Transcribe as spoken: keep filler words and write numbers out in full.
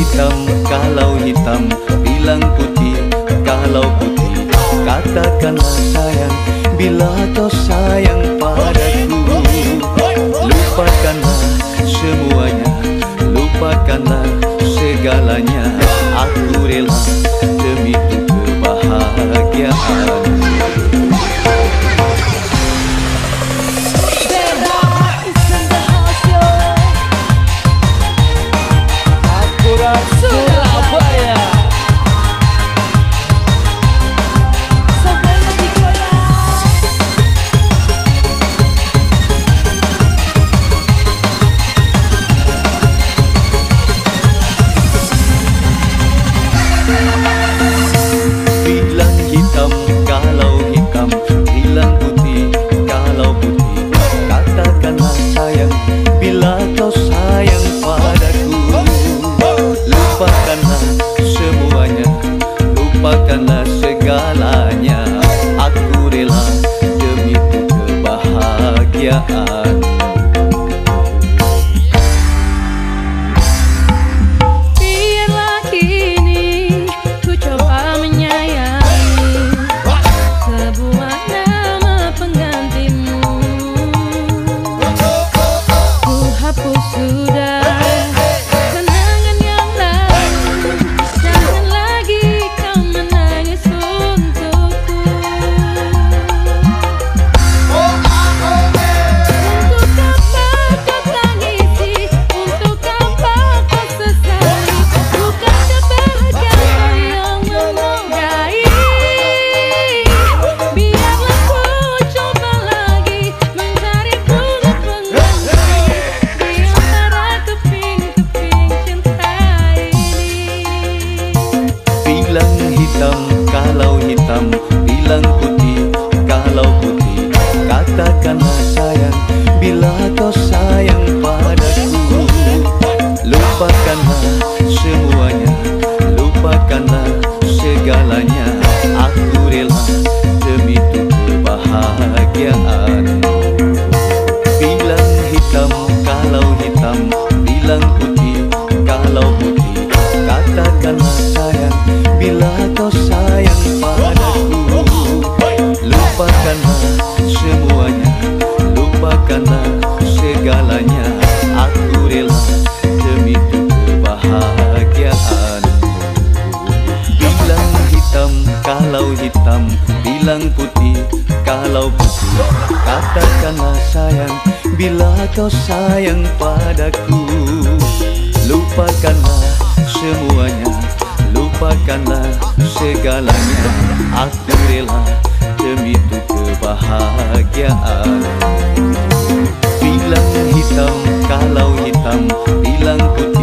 hitam, kalau hitam, bilang putih, kalau putih, katakanlah sayang, bila kau sayang padaku. Lupakanlah semuanya, lupakanlah segalanya, aku rela demi itu kebahagiaan. Lupakanlah segalanya, aku rela demi itu kebahagiaan. Biarlah kini ku coba menyayangi sebuah nama penggantimu. Ku hapus sudah kenangan yang lalu, jangan lagi kau menangis untukku. Untuk apa kau tangisi, untuk apa kau sesali, bukankah bahagia kau yang menodai. Biarlah ku coba lagi mencari bunga pengganti di antara keping-keping cinta ini. Bilang hitam, kalau hitam, bilang putih, kalau putih, katakanlah sayang, bila kau sayang padaku. Lupakanlah semuanya, lupakanlah segalanya, aku rela demi itu kebahagiaan. Bilang hitam, kalau hitam, bilang putih, kalau putih, katakanlah sayang, bila kau sayang padaku. Lupakanlah semuanya, lupakanlah segalanya, aku rela demi itu kebahagiaan. Bilang hitam, kalau hitam, bilang putih, kalau putih, katakanlah sayang, bila kau sayang padaku. Lupakanlah semuanya, lupakanlah segalanya, aku rela demi itu kebahagiaan. Bilang hitam, kalau hitam, bilang putih,